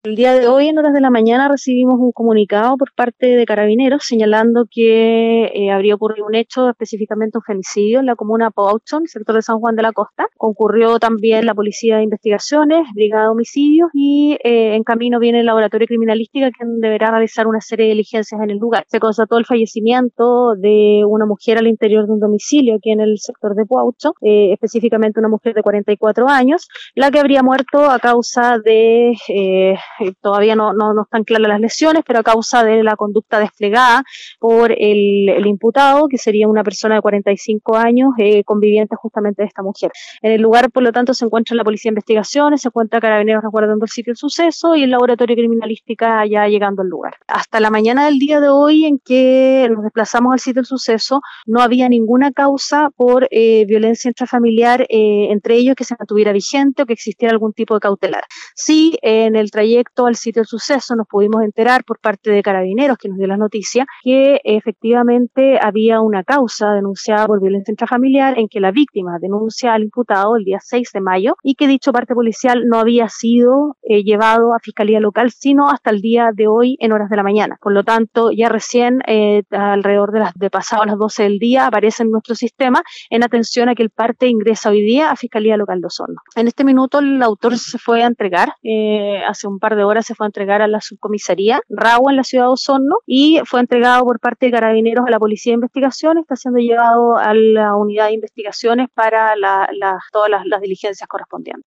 El día de hoy, en horas de la mañana, recibimos un comunicado por parte de Carabineros señalando que habría ocurrido un hecho, específicamente un femicidio en la comuna de Pauchón, sector de San Juan de la Costa. Concurrió también la Policía de Investigaciones, Brigada de Homicidios y en camino viene el Laboratorio Criminalística, quien deberá realizar una serie de diligencias en el lugar. Se constató el fallecimiento de una mujer al interior de un domicilio aquí en el sector de Pauchón, específicamente una mujer de 44 años, la que habría muerto a causa de todavía no están claras las lesiones, pero a causa de la conducta desplegada por el imputado, que sería una persona de 45 años, conviviente justamente de esta mujer. En el lugar, por lo tanto, se encuentra la Policía de Investigaciones, se encuentra Carabineros resguardando el sitio del suceso y el Laboratorio Criminalística ya llegando al lugar. Hasta la mañana del día de hoy, en que nos desplazamos al sitio del suceso, no había ninguna causa por violencia intrafamiliar entre ellos que se mantuviera vigente o que existiera algún tipo de cautelar. Sí, en el trayecto al sitio del suceso nos pudimos enterar por parte de Carabineros, que nos dio la noticia, que efectivamente había una causa denunciada por violencia intrafamiliar en que la víctima denuncia al imputado el día 6 de mayo y que dicho parte policial no había sido llevado a Fiscalía Local sino hasta el día de hoy en horas de la mañana. Por lo tanto, ya recién alrededor de pasado las 12 del día aparece en nuestro sistema en atención a que el parte ingresa hoy día a Fiscalía Local de Osorno. En este minuto el autor se fue a entregar, hace un par de horas se fue a entregar a la subcomisaría Raua en la ciudad de Osorno y fue entregado por parte de Carabineros a la Policía de Investigaciones, está siendo llevado a la unidad de investigaciones para todas las diligencias correspondientes.